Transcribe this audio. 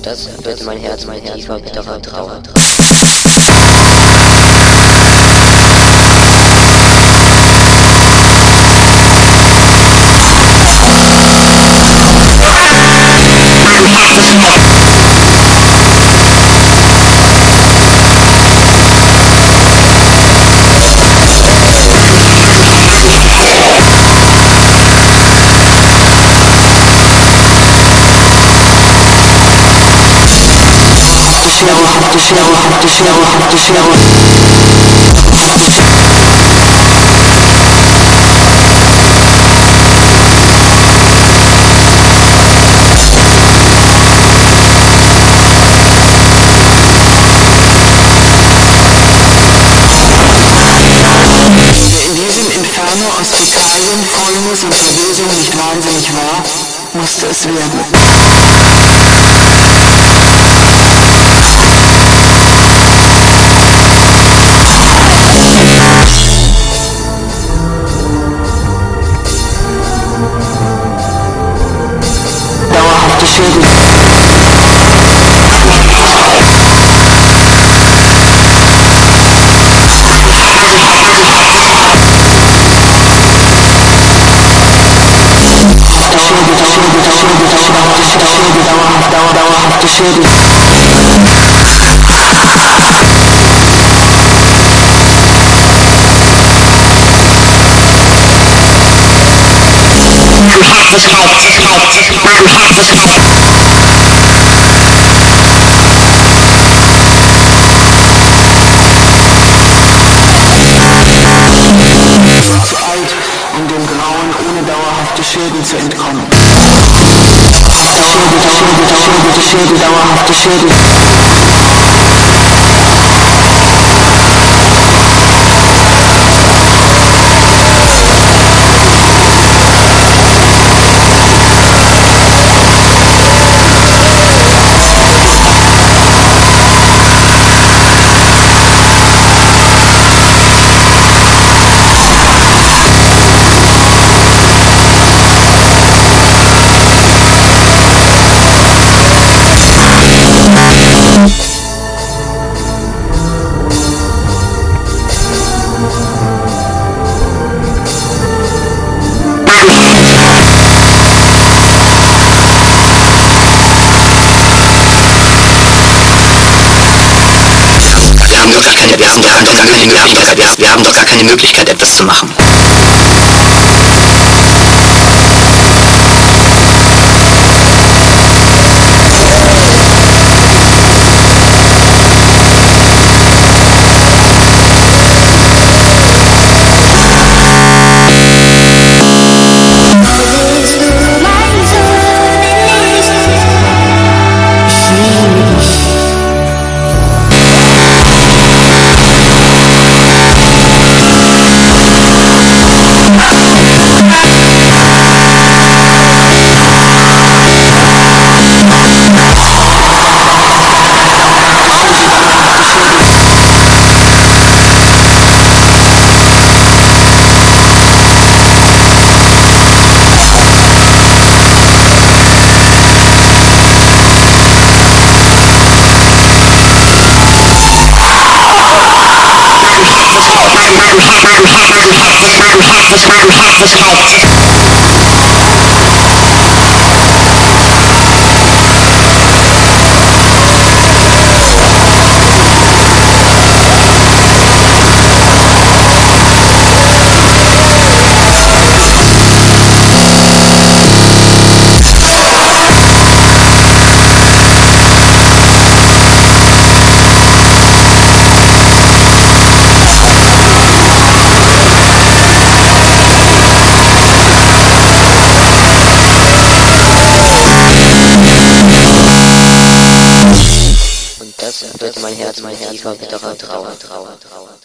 das wird mein Herz tiefer bitterer Trauer. Aus Fäkalien, Fäulnis und Verwesung nicht wahnsinnig war, musste es werden. Dauerhafte Schäden. Dauerhafte Schäden. Zu alt, um dem Grauen ohne dauerhafte Schäden zu entkommen. Dauerhafte Schäden. Wir haben doch gar keine Möglichkeit, etwas zu machen. Das wird mein Herz tiefer bitterer Trauer.